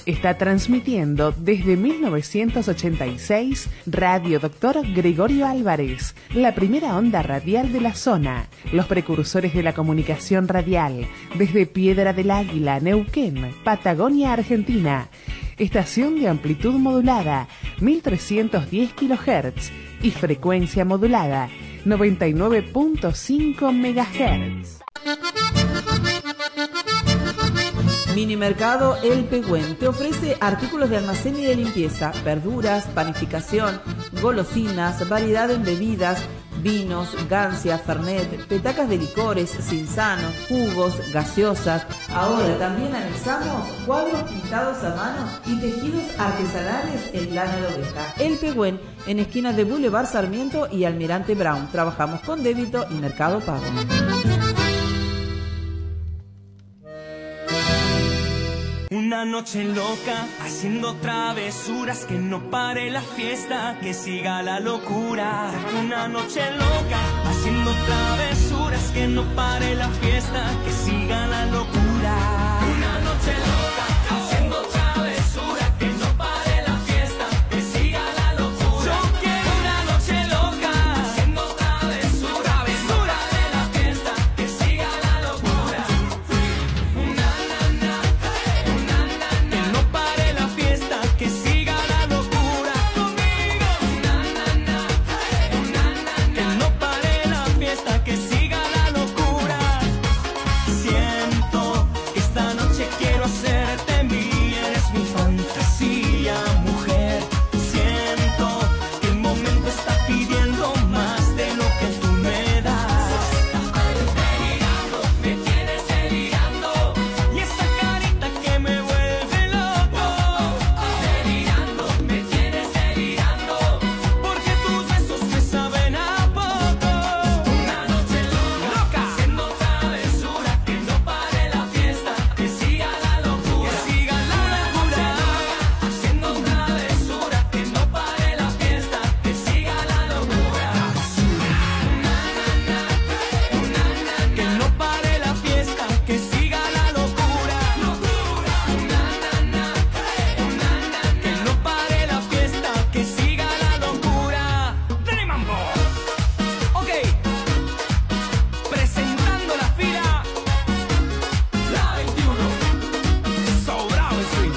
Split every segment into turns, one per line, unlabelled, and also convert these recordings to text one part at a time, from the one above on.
Está transmitiendo desde 1986 Radio Dr. Gregorio Álvarez, la primera onda radial de la zona, los precursores de la comunicación radial, desde Piedra del Águila, Neuquén, Patagonia, Argentina. Estación de amplitud modulada, 1310 kHz y frecuencia modulada, 99.5 MHz.
Minimercado El Pehuen te ofrece artículos de almacén y de limpieza, verduras, panificación, golosinas, variedad en bebidas, vinos, gancia, fernet, petacas de licores, cinsanos, jugos, gaseosas. Ahora también anexamos cuadros pintados a mano y tejidos artesanales en lana de oveja. El Pehuen, en esquina de Boulevard Sarmiento y Almirante Brown. Trabajamos con débito y mercado pago.
Una noche loca, haciendo travesuras, que no pare la fiesta, que siga la locura. Una noche loca, haciendo travesuras, que no pare la fiesta, que siga la locura. Una noche loca, haciendo travesuras, que no pare la fiesta, que siga la locura. Yo quiero una noche loca, haciendo travesuras, que no pare la fiesta, que siga la locura. Que siga la locura conmigo. Que no pare la fiesta, que siga la locura. Siento que esta noche quiero hacerte mía, eres mi fantasía, mujer. Siento que el momento está pidiendo más de lo que tú me das. Delirando, me tienes delirando. Y esa carita que me vuelve loco. Delirando, me tienes delirando, porque tus besos me saben a poco. Una noche loca, haciendo travesura, que no pare la fiesta, que siga la locura. Que siga la locura, haciendo travesura, que no pare la fiesta, que siga la locura. Que no pare la fiesta, que siga la locura. Que no pare la fiesta, que siga la locura. ¡Dale mambo! Ok, presentando la fila, la 21, sobrado el swing.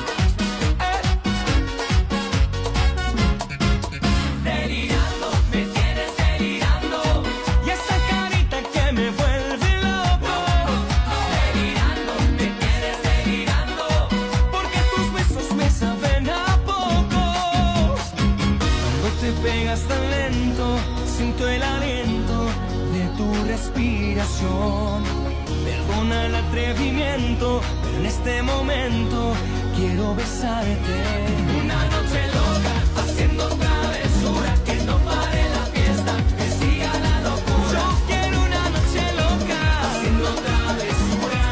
Delirando, me tienes delirando, y esa carita que me vuelve loco. Delirando, me tienes delirando, porque tus besos me saben a poco. Cuando te pegas tan lento, siento el aliento de tu respiración. Perdona el atrevimiento, pero en este momento quiero besarte. Una noche loca, haciendo travesura, que no pare la fiesta, que siga la locura. Yo quiero una noche loca, haciendo travesura.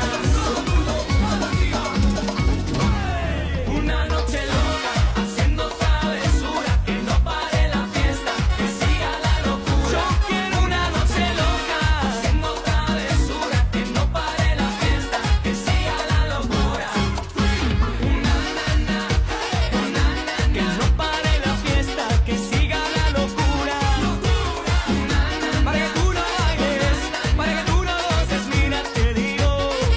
Una noche loca, haciendo travesura, que no pare la fiesta, que siga la locura. Yo quiero una noche loca, haciendo travesura, que no pare la fiesta, que siga la locura. Que no pare la fiesta, que siga la locura. Para que tú no bailes, para que tú no goces, mira te digo.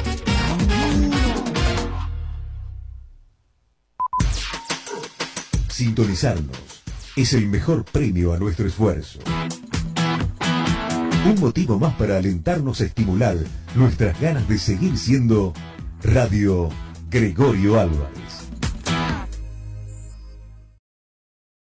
Sintonizarnos es el mejor premio a nuestro esfuerzo. Un motivo más para alentarnos a estimular nuestras ganas de seguir siendo Radio Gregorio Álvarez.